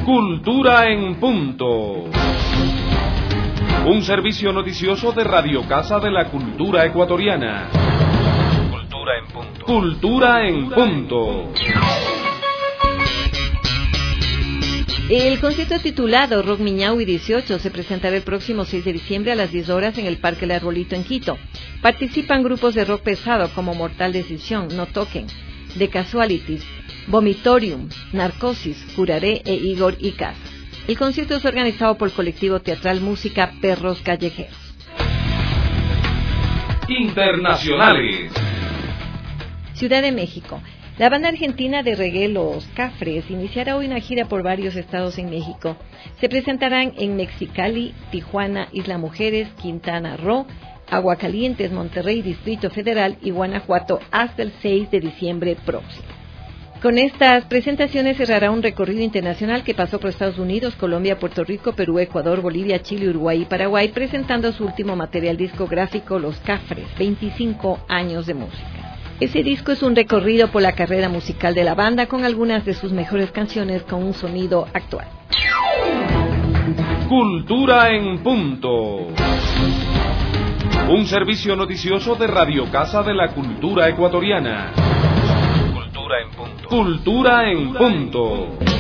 Cultura en Punto. Un servicio noticioso de Radio Casa de la Cultura Ecuatoriana. Cultura en Punto. Cultura en Punto. El concierto titulado Rock Miñahui 18 se presentará el próximo 6 de diciembre a las 10 horas en el Parque El Arbolito en Quito. Participan grupos de rock pesado como Mortal Decisión, No Toquen, The Casualties, Vomitorium, Narcosis, Curaré e Igor Icaz. El concierto es organizado por el colectivo teatral Música Perros Callejeros. Internacionales. Ciudad de México. La banda argentina de reggae Los Cafres iniciará hoy una gira por varios estados en México. Se presentarán en Mexicali, Tijuana, Isla Mujeres, Quintana Roo, Aguascalientes, Monterrey, Distrito Federal y Guanajuato hasta el 6 de diciembre próximo. Con estas presentaciones cerrará un recorrido internacional que pasó por Estados Unidos, Colombia, Puerto Rico, Perú, Ecuador, Bolivia, Chile, Uruguay y Paraguay, presentando su último material discográfico, Los Cafres, 25 años de música. Ese disco es un recorrido por la carrera musical de la banda con algunas de sus mejores canciones con un sonido actual. Cultura en Punto. Un servicio noticioso de Radio Casa de la Cultura Ecuatoriana. Cultura en Punto. Cultura en Punto.